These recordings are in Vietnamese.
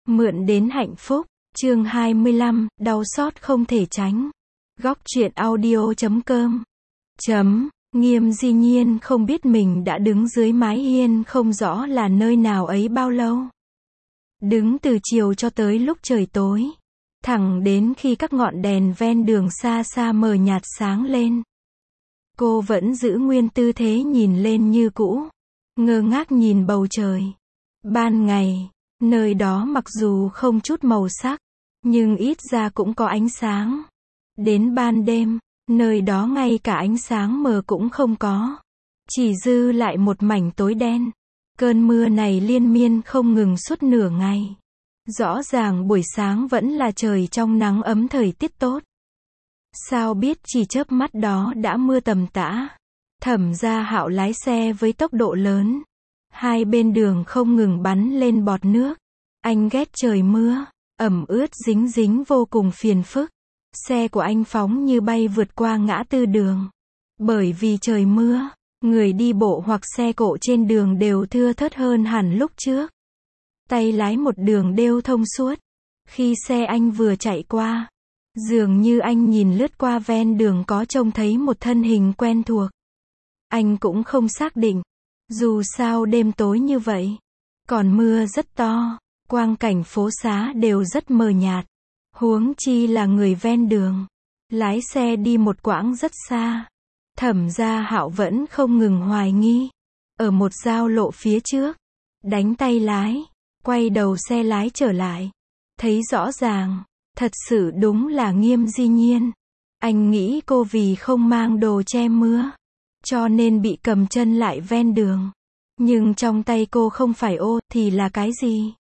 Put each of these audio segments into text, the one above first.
Mượn đến hạnh phúc, chương 25, đau xót không thể tránh. Góc truyện audio.com. Nghiêm Di Nhiên không biết mình đã đứng dưới mái hiên không rõ là nơi nào ấy bao lâu. Đứng từ chiều cho tới lúc trời tối. Thẳng đến khi các ngọn đèn ven đường xa xa mờ nhạt sáng lên. Cô vẫn giữ nguyên tư thế nhìn lên như cũ. Ngơ ngác nhìn bầu trời. Ban ngày, nơi đó mặc dù không chút màu sắc, nhưng ít ra cũng có ánh sáng. Đến ban đêm, nơi đó ngay cả ánh sáng mờ cũng không có. Chỉ dư lại một mảnh tối đen. Cơn mưa này liên miên không ngừng suốt nửa ngày. Rõ ràng buổi sáng vẫn là trời trong nắng ấm thời tiết tốt. Sao biết chỉ chớp mắt đó đã mưa tầm tã. Thẩm Gia Hạo lái xe với tốc độ lớn. Hai bên đường không ngừng bắn lên bọt nước. Anh ghét trời mưa, ẩm ướt dính dính vô cùng phiền phức. Xe của anh phóng như bay vượt qua ngã tư đường. Bởi vì trời mưa, người đi bộ hoặc xe cộ trên đường đều thưa thớt hơn hẳn lúc trước. Tay lái một đường đều thông suốt. Khi xe anh vừa chạy qua, dường như anh nhìn lướt qua ven đường có trông thấy một thân hình quen thuộc. Anh cũng không xác định. Dù sao đêm tối như vậy, còn mưa rất to, quang cảnh phố xá đều rất mờ nhạt. Huống chi là người ven đường. Lái xe đi một quãng rất xa. Thẩm Gia Hạo vẫn không ngừng hoài nghi. Ở một giao lộ phía trước, đánh tay lái, quay đầu xe lái trở lại. Thấy rõ ràng, thật sự đúng là Nghiêm Di Nhiên. Anh nghĩ cô vì không mang đồ che mưa, cho nên bị cầm chân lại ven đường. Nhưng trong tay cô không phải ô thì là cái gì?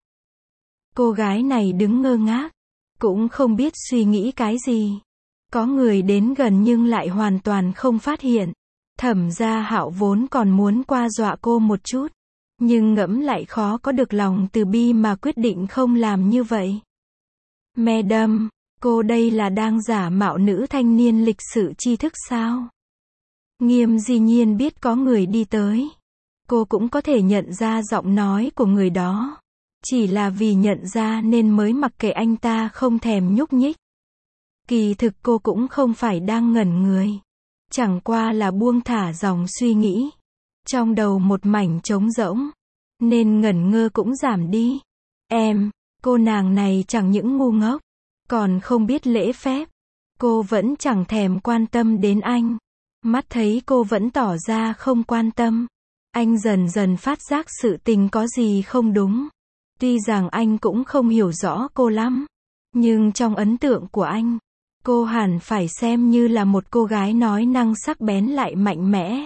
Cô gái này đứng ngơ ngác, cũng không biết suy nghĩ cái gì. Có người đến gần nhưng lại hoàn toàn không phát hiện. Thẩm Gia Hạo vốn còn muốn qua dọa cô một chút, nhưng ngẫm lại khó có được lòng từ bi mà quyết định không làm như vậy. Madam, cô đây là đang giả mạo nữ thanh niên lịch sự tri thức sao? Nghiêm Di Nhiên biết có người đi tới. Cô cũng có thể nhận ra giọng nói của người đó. Chỉ là vì nhận ra nên mới mặc kệ anh ta không thèm nhúc nhích. Kỳ thực cô cũng không phải đang ngẩn người. Chẳng qua là buông thả dòng suy nghĩ. Trong đầu một mảnh trống rỗng. Nên ngẩn ngơ cũng giảm đi. Cô nàng này chẳng những ngu ngốc, còn không biết lễ phép. Cô vẫn chẳng thèm quan tâm đến anh. Mắt thấy cô vẫn tỏ ra không quan tâm. Anh dần dần phát giác sự tình có gì không đúng. Tuy rằng anh cũng không hiểu rõ cô lắm, nhưng trong ấn tượng của anh, cô hẳn phải xem như là một cô gái nói năng sắc bén lại mạnh mẽ.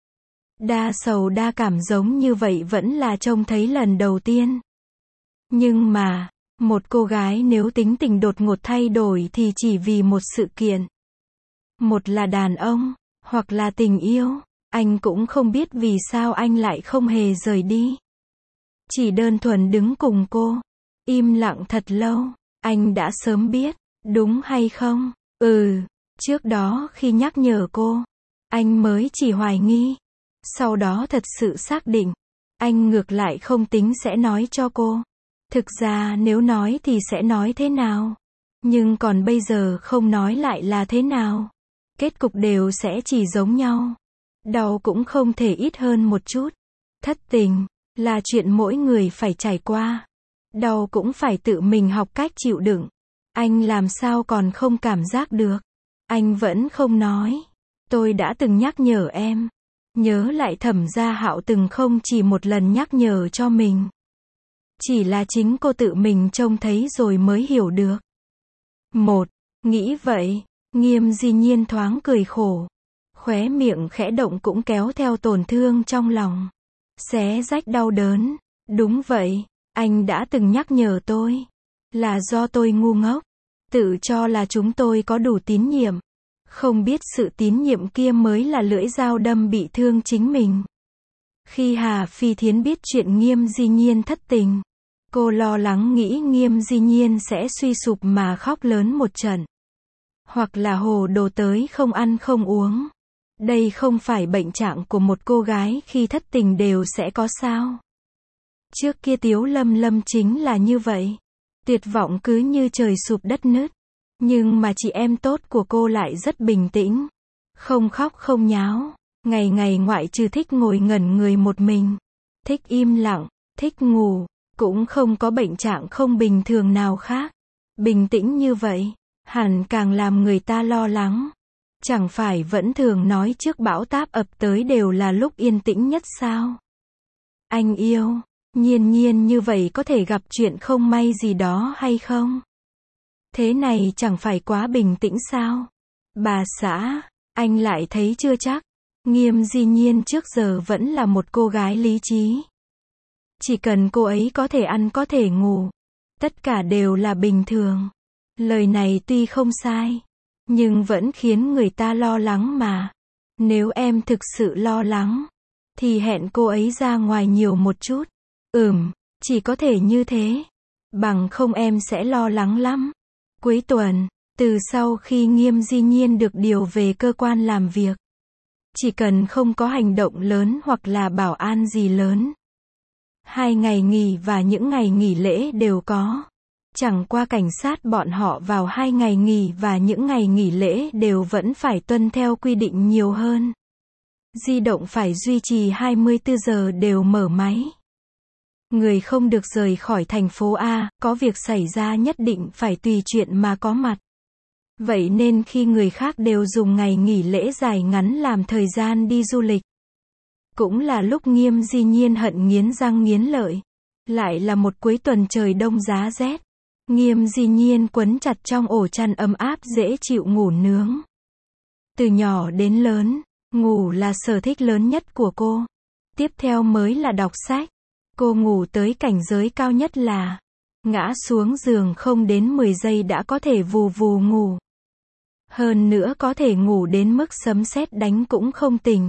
Đa sầu đa cảm giống như vậy vẫn là trông thấy lần đầu tiên. Nhưng mà, một cô gái nếu tính tình đột ngột thay đổi thì chỉ vì một sự kiện. Một là đàn ông, hoặc là tình yêu. Anh cũng không biết vì sao anh lại không hề rời đi. Chỉ đơn thuần đứng cùng cô. Im lặng thật lâu. Anh đã sớm biết, đúng hay không? Trước đó khi nhắc nhở cô, anh mới chỉ hoài nghi. Sau đó thật sự xác định. Anh ngược lại không tính sẽ nói cho cô. Thực ra nếu nói thì sẽ nói thế nào? Nhưng còn bây giờ không nói lại là thế nào? Kết cục đều sẽ chỉ giống nhau. Đau cũng không thể ít hơn một chút. Thất tình là chuyện mỗi người phải trải qua. Đau cũng phải tự mình học cách chịu đựng. Anh làm sao còn không cảm giác được? Anh vẫn không nói. Tôi đã từng nhắc nhở em. Nhớ lại Thẩm Gia Hạo từng không chỉ một lần nhắc nhở cho mình. Chỉ là chính cô tự mình trông thấy rồi mới hiểu được. Nghĩ vậy, Nghiêm Di Nhiên thoáng cười khổ. Khóe miệng khẽ động cũng kéo theo tổn thương trong lòng. Xé rách đau đớn. Đúng vậy, anh đã từng nhắc nhở tôi. Là do tôi ngu ngốc. Tự cho là chúng tôi có đủ tín nhiệm. Không biết sự tín nhiệm kia mới là lưỡi dao đâm bị thương chính mình. Khi Hà Phi Thiến biết chuyện Nghiêm Di Nhiên thất tình, cô lo lắng nghĩ Nghiêm Di Nhiên sẽ suy sụp mà khóc lớn một trận. Hoặc là hồ đồ tới không ăn không uống. Đây không phải bệnh trạng của một cô gái khi thất tình đều sẽ có sao? Trước kia Tiếu Lâm Lâm chính là như vậy. Tuyệt vọng cứ như trời sụp đất nứt. Nhưng mà chị em tốt của cô lại rất bình tĩnh. Không khóc không nháo. Ngày ngày ngoại trừ thích ngồi ngẩn người một mình. Thích im lặng, thích ngủ. Cũng không có bệnh trạng không bình thường nào khác. Bình tĩnh như vậy, hẳn càng làm người ta lo lắng. Chẳng phải vẫn thường nói trước bão táp ập tới đều là lúc yên tĩnh nhất sao? Anh yêu, nhiên nhiên như vậy có thể gặp chuyện không may gì đó hay không? Thế này chẳng phải quá bình tĩnh sao? Bà xã, anh lại thấy chưa chắc. Nghiêm Di Nhiên trước giờ vẫn là một cô gái lý trí. Chỉ cần cô ấy có thể ăn có thể ngủ, tất cả đều là bình thường. Lời này tuy không sai, nhưng vẫn khiến người ta lo lắng mà. Nếu em thực sự lo lắng, thì hẹn cô ấy ra ngoài nhiều một chút. Chỉ có thể như thế. Bằng không em sẽ lo lắng lắm. Cuối tuần, từ sau khi Nghiêm Di Nhiên được điều về cơ quan làm việc, chỉ cần không có hành động lớn hoặc là bảo an gì lớn, 2 ngày nghỉ và những ngày nghỉ lễ đều có. Chẳng qua cảnh sát bọn họ vào 2 ngày nghỉ và những ngày nghỉ lễ đều vẫn phải tuân theo quy định nhiều hơn. Di động phải duy trì 24 giờ đều mở máy. Người không được rời khỏi thành phố A, có việc xảy ra nhất định phải tùy chuyện mà có mặt. Vậy nên khi người khác đều dùng ngày nghỉ lễ dài ngắn làm thời gian đi du lịch, cũng là lúc Nghiêm Di Nhiên hận nghiến răng nghiến lợi. Lại là một cuối tuần trời đông giá rét. Nghiêm Di Nhiên quấn chặt trong ổ chăn ấm áp dễ chịu ngủ nướng. Từ nhỏ đến lớn, ngủ là sở thích lớn nhất của cô. Tiếp theo mới là đọc sách. Cô ngủ tới cảnh giới cao nhất là ngã xuống giường không đến 10 giây đã có thể vù vù ngủ. Hơn nữa có thể ngủ đến mức sấm sét đánh cũng không tỉnh.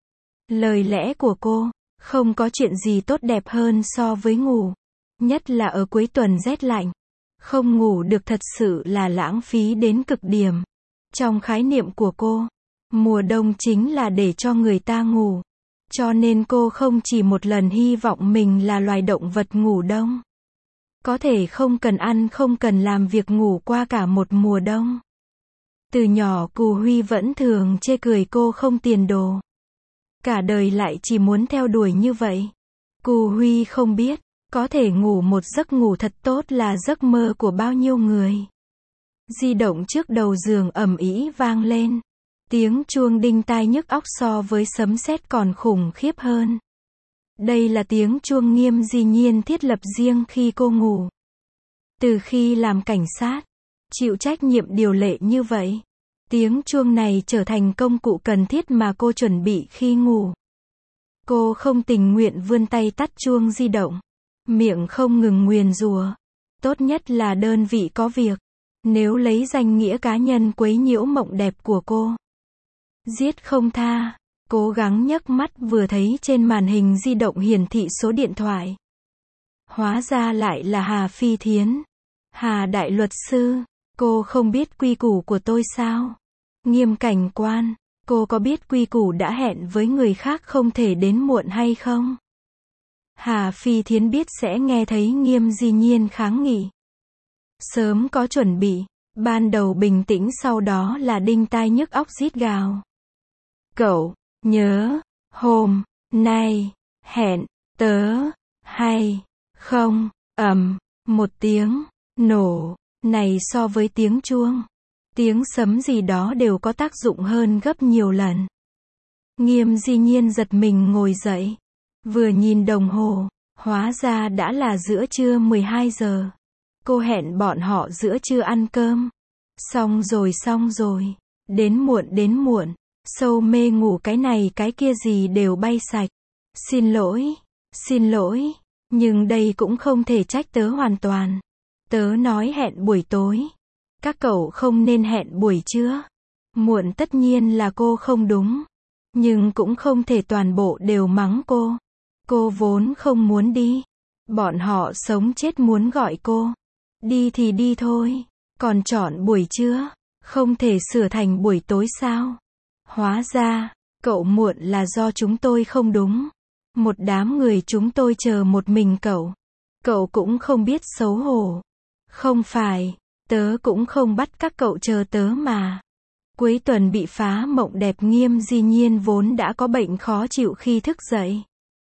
Lời lẽ của cô, không có chuyện gì tốt đẹp hơn so với ngủ. Nhất là ở cuối tuần rét lạnh. Không ngủ được thật sự là lãng phí đến cực điểm. Trong khái niệm của cô, mùa đông chính là để cho người ta ngủ. Cho nên cô không chỉ một lần hy vọng mình là loài động vật ngủ đông. Có thể không cần ăn không cần làm việc ngủ qua cả một mùa đông. Từ nhỏ Cù Huy vẫn thường chê cười cô không tiền đồ. Cả đời lại chỉ muốn theo đuổi như vậy. Cù Huy không biết, có thể ngủ một giấc ngủ thật tốt là giấc mơ của bao nhiêu người. Di động trước đầu giường ầm ĩ vang lên. Tiếng chuông đinh tai nhức óc so với sấm sét còn khủng khiếp hơn. Đây là tiếng chuông Nghiêm Di Nhiên thiết lập riêng khi cô ngủ. Từ khi làm cảnh sát, chịu trách nhiệm điều lệ như vậy, tiếng chuông này trở thành công cụ cần thiết mà cô chuẩn bị khi ngủ. Cô không tình nguyện vươn tay tắt chuông di động, miệng không ngừng nguyền rủa. Tốt nhất là đơn vị có việc, nếu lấy danh nghĩa cá nhân quấy nhiễu mộng đẹp của cô. Giết không tha, cố gắng nhấc mắt vừa thấy trên màn hình di động hiển thị số điện thoại. Hóa ra lại là Hà Phi Thiến. Hà đại luật sư, cô không biết quy củ của tôi sao? Nghiêm cảnh quan, cô có biết quy củ đã hẹn với người khác không thể đến muộn hay không? Hà Phi Thiến biết sẽ nghe thấy Nghiêm Di Nhiên kháng nghị. Sớm có chuẩn bị, ban đầu bình tĩnh sau đó là đinh tai nhức óc rít gào. Cậu, nhớ, hôm nay, hẹn, tớ, hay, không, một tiếng, nổ, này so với tiếng chuông, tiếng sấm gì đó đều có tác dụng hơn gấp nhiều lần. Nghiêm Di Nhiên giật mình ngồi dậy, vừa nhìn đồng hồ, hóa ra đã là giữa trưa 12 giờ. Cô hẹn bọn họ giữa trưa ăn cơm. Xong rồi, đến muộn, sâu mê ngủ cái này cái kia gì đều bay sạch. Xin lỗi, nhưng đây cũng không thể trách tớ hoàn toàn. Tớ nói hẹn buổi tối. Các cậu không nên hẹn buổi trưa. Muộn tất nhiên là cô không đúng. Nhưng cũng không thể toàn bộ đều mắng cô. Cô vốn không muốn đi. Bọn họ sống chết muốn gọi cô. Đi thì đi thôi. Còn chọn buổi trưa. Không thể sửa thành buổi tối sao? Hóa ra, cậu muộn là do chúng tôi không đúng. Một đám người chúng tôi chờ một mình cậu. Cậu cũng không biết xấu hổ. Không phải, tớ cũng không bắt các cậu chờ tớ mà. Cuối tuần bị phá mộng đẹp. Nghiêm Di Nhiên vốn đã có bệnh khó chịu khi thức dậy.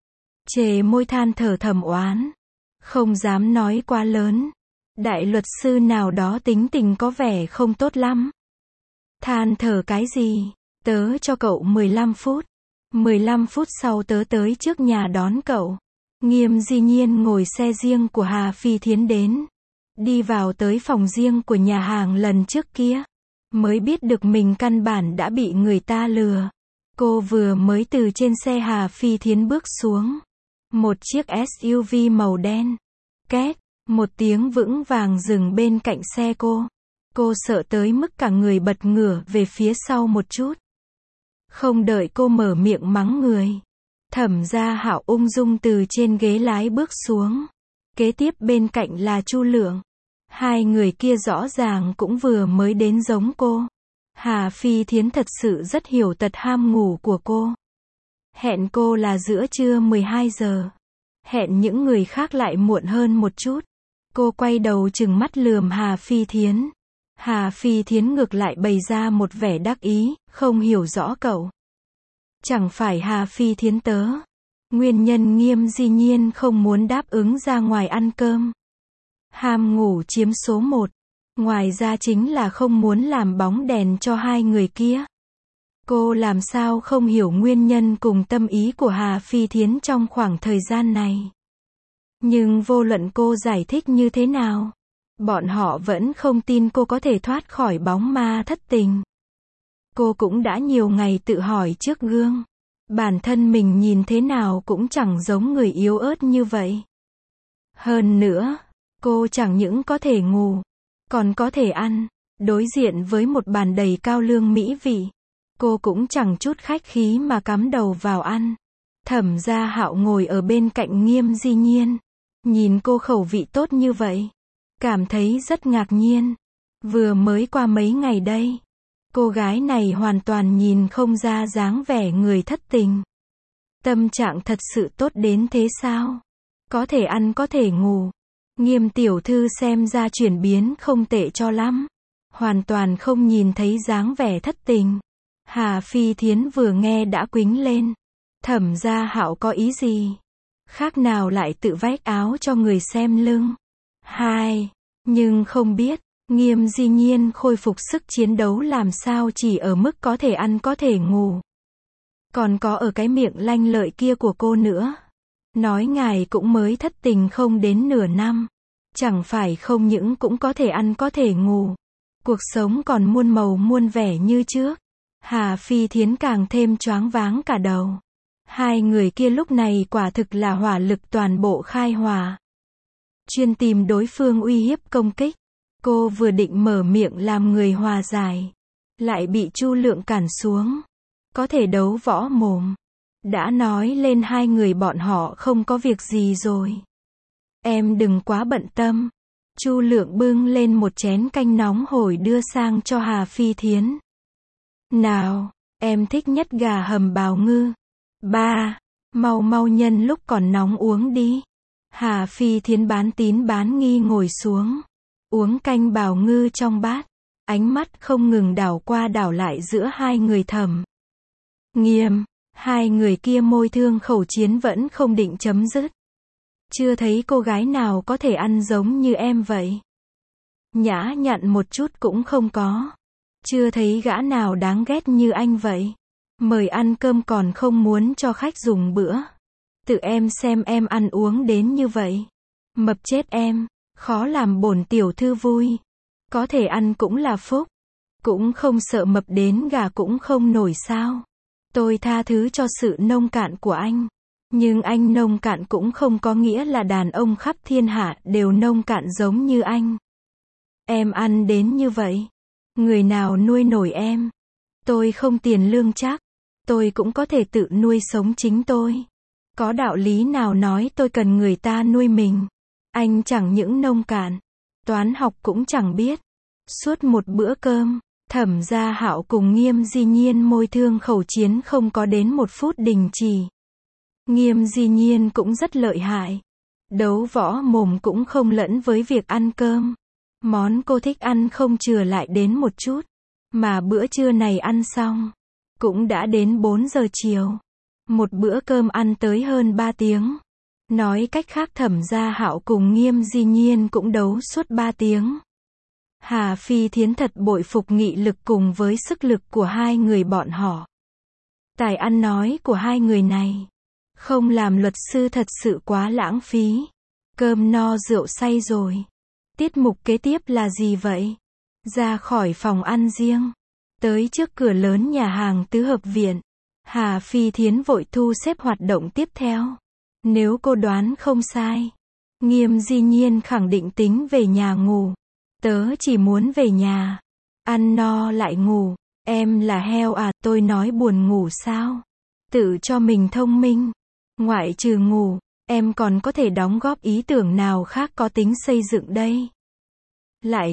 Chề môi than thở thầm oán. Không dám nói quá lớn. Đại luật sư nào đó tính tình có vẻ không tốt lắm. Than thở cái gì? Tớ cho cậu 15 phút. 15 phút sau tớ tới trước nhà đón cậu. Nghiêm Di Nhiên ngồi xe riêng của Hà Phi Thiến đến. Đi vào tới phòng riêng của nhà hàng lần trước kia. Mới biết được mình căn bản đã bị người ta lừa. Cô vừa mới từ trên xe Hà Phi Thiến bước xuống. Một chiếc SUV màu đen. Két, một tiếng vững vàng dừng bên cạnh xe cô. Cô sợ tới mức cả người bật ngửa về phía sau một chút. Không đợi cô mở miệng mắng người. Thẩm Gia Hạo ung dung từ trên ghế lái bước xuống. Kế tiếp bên cạnh là Chu Lượng. Hai người kia rõ ràng cũng vừa mới đến giống cô. Hà Phi Thiến thật sự rất hiểu tật ham ngủ của cô. Hẹn cô là giữa trưa 12 giờ. Hẹn những người khác lại muộn hơn một chút. Cô quay đầu trừng mắt lườm Hà Phi Thiến. Hà Phi Thiến ngược lại bày ra một vẻ đắc ý, không hiểu rõ cậu. Chẳng phải Hà Phi Thiến tớ. Nguyên nhân Nghiêm Di Nhiên không muốn đáp ứng ra ngoài ăn cơm. Ham ngủ chiếm số 1. Ngoài ra chính là không muốn làm bóng đèn cho hai người kia. Cô làm sao không hiểu nguyên nhân cùng tâm ý của Hà Phi Thiến trong khoảng thời gian này. Nhưng vô luận cô giải thích như thế nào, bọn họ vẫn không tin cô có thể thoát khỏi bóng ma thất tình. Cô cũng đã nhiều ngày tự hỏi trước gương. Bản thân mình nhìn thế nào cũng chẳng giống người yếu ớt như vậy. Hơn nữa, cô chẳng những có thể ngủ, còn có thể ăn. Đối diện với một bàn đầy cao lương mỹ vị, cô cũng chẳng chút khách khí mà cắm đầu vào ăn. Thẩm Gia Hạo ngồi ở bên cạnh Nghiêm Di Nhiên. Nhìn cô khẩu vị tốt như vậy. Cảm thấy rất ngạc nhiên. Vừa mới qua mấy ngày đây. Cô gái này hoàn toàn nhìn không ra dáng vẻ người thất tình. Tâm trạng thật sự tốt đến thế sao? Có thể ăn có thể ngủ. Nghiêm tiểu thư xem ra chuyển biến không tệ cho lắm. Hoàn toàn không nhìn thấy dáng vẻ thất tình. Hà Phi Thiến vừa nghe đã quýnh lên. Thẩm Gia Hạo có ý gì? Khác nào lại tự vét áo cho người xem lưng. Nhưng không biết, Nghiêm Di Nhiên khôi phục sức chiến đấu làm sao chỉ ở mức có thể ăn có thể ngủ. Còn có ở cái miệng lanh lợi kia của cô nữa. Nói ngài cũng mới thất tình không đến nửa năm. Chẳng phải không những cũng có thể ăn có thể ngủ. Cuộc sống còn muôn màu muôn vẻ như trước. Hà Phi Thiến càng thêm choáng váng cả đầu. Hai người kia lúc này quả thực là hỏa lực toàn bộ khai hỏa. Chuyên tìm đối phương uy hiếp công kích. Cô vừa định mở miệng làm người hòa giải. Lại bị Chu Lượng cản xuống. Có thể đấu võ mồm. Đã nói lên hai người bọn họ không có việc gì rồi. Em đừng quá bận tâm. Chu Lượng bưng lên một chén canh nóng hổi đưa sang cho Hà Phi Thiến. Nào, em thích nhất gà hầm bào ngư. Mau nhân lúc còn nóng uống đi. Hà Phi Thiến bán tín bán nghi ngồi xuống. Uống canh bào ngư trong bát. Ánh mắt không ngừng đảo qua đảo lại giữa hai người Thẩm Nghiêm. Hai người kia môi thương khẩu chiến vẫn không định chấm dứt. Chưa thấy cô gái nào có thể ăn giống như em vậy. Nhã nhặn một chút cũng không có. Chưa thấy gã nào đáng ghét như anh vậy. Mời ăn cơm còn không muốn cho khách dùng bữa. Tự em xem em ăn uống đến như vậy. Mập chết em, khó làm bổn tiểu thư vui. Có thể ăn cũng là phúc. Cũng không sợ mập đến gà cũng không nổi sao. Tôi tha thứ cho sự nông cạn của anh. Nhưng anh nông cạn cũng không có nghĩa là đàn ông khắp thiên hạ đều nông cạn giống như anh. Em ăn đến như vậy. Người nào nuôi nổi em? Tôi không tiền lương chắc. Tôi cũng có thể tự nuôi sống chính tôi. Có đạo lý nào nói tôi cần người ta nuôi mình? Anh chẳng những nông cạn. Toán học cũng chẳng biết. Suốt một bữa cơm, Thẩm Gia Hạo cùng Nghiêm Di Nhiên môi thương khẩu chiến không có đến một phút đình chỉ. Nghiêm Di Nhiên cũng rất lợi hại. Đấu võ mồm cũng không lẫn với việc ăn cơm. Món cô thích ăn không chừa lại đến một chút. Mà bữa trưa này ăn xong, cũng đã đến 4 giờ chiều. Một bữa cơm ăn tới hơn 3 tiếng. Nói cách khác Thẩm Gia Hạo cùng Nghiêm Di Nhiên cũng đấu suốt 3 tiếng. Hà Phi Thiến thật bội phục nghị lực cùng với sức lực của hai người bọn họ. Tài ăn nói của hai người này, không làm luật sư thật sự quá lãng phí. Cơm no rượu say rồi. Tiết mục kế tiếp là gì vậy? Ra khỏi phòng ăn riêng, tới trước cửa lớn nhà hàng tứ hợp viện, Hà Phi Thiến vội thu xếp hoạt động tiếp theo. Nếu cô đoán không sai, Nghiêm Di Nhiên khẳng định tính về nhà ngủ. Tớ chỉ muốn về nhà, ăn no lại ngủ. Em là heo à, tôi nói buồn ngủ sao? Tự cho mình thông minh. Ngoại trừ ngủ, em còn có thể đóng góp ý tưởng nào khác có tính xây dựng đây? Lại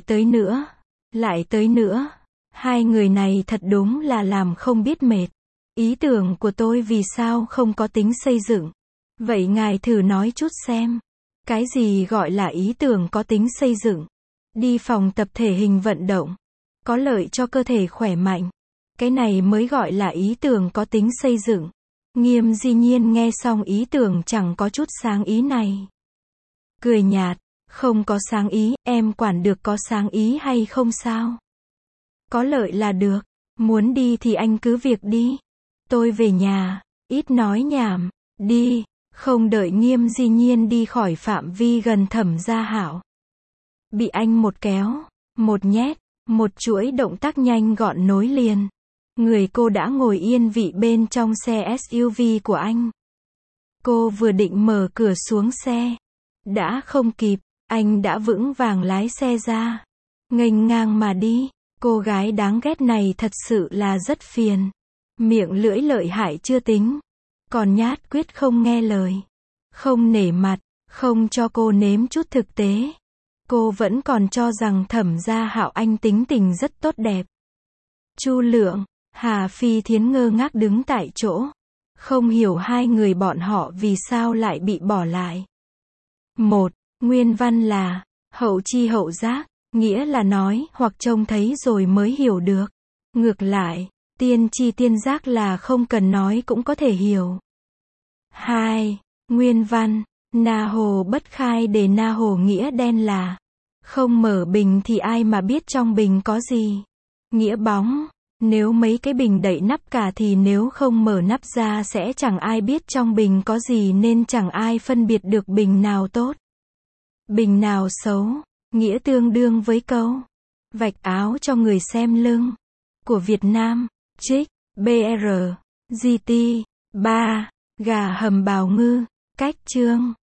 tới nữa. Hai người này thật đúng là làm không biết mệt. Ý tưởng của tôi vì sao không có tính xây dựng? Vậy ngài thử nói chút xem. Cái gì gọi là ý tưởng có tính xây dựng? Đi phòng tập thể hình vận động, có lợi cho cơ thể khỏe mạnh. Cái này mới gọi là ý tưởng có tính xây dựng. Nghiêm Di Nhiên nghe xong ý tưởng chẳng có chút sáng ý này. Cười nhạt, không có sáng ý, em quản được có sáng ý hay không sao? Có lợi là được, muốn đi thì anh cứ việc đi. Tôi về nhà, ít nói nhảm, đi. Không đợi Nghiêm Di Nhiên đi khỏi phạm vi gần Thẩm Gia Hạo, bị anh một kéo, một nhét, một chuỗi động tác nhanh gọn nối liền. Người cô đã ngồi yên vị bên trong xe SUV của anh. Cô vừa định mở cửa xuống xe, đã không kịp, anh đã vững vàng lái xe ra, nghênh ngang mà đi. Cô gái đáng ghét này thật sự là rất phiền. Miệng lưỡi lợi hại chưa tính, còn nhát quyết không nghe lời, không nể mặt, không cho cô nếm chút thực tế. Cô vẫn còn cho rằng Thẩm Gia Hạo anh tính tình rất tốt đẹp. Chu Lượng, Hà Phi Thiến ngơ ngác đứng tại chỗ, không hiểu hai người bọn họ vì sao lại bị bỏ lại. Một, nguyên văn là hậu chi hậu giác, nghĩa là nói hoặc trông thấy rồi mới hiểu được. Ngược lại, tiên tri tiên giác là không cần nói cũng có thể hiểu. 2. Nguyên văn, na hồ bất khai đề na hồ nghĩa đen là không mở bình thì ai mà biết trong bình có gì. Nghĩa bóng, nếu mấy cái bình đậy nắp cả thì nếu không mở nắp ra sẽ chẳng ai biết trong bình có gì nên chẳng ai phân biệt được bình nào tốt, bình nào xấu. Nghĩa tương đương với câu vạch áo cho người xem lưng của Việt Nam. Trích BR GT 3 gà hầm bào ngư. Cách chương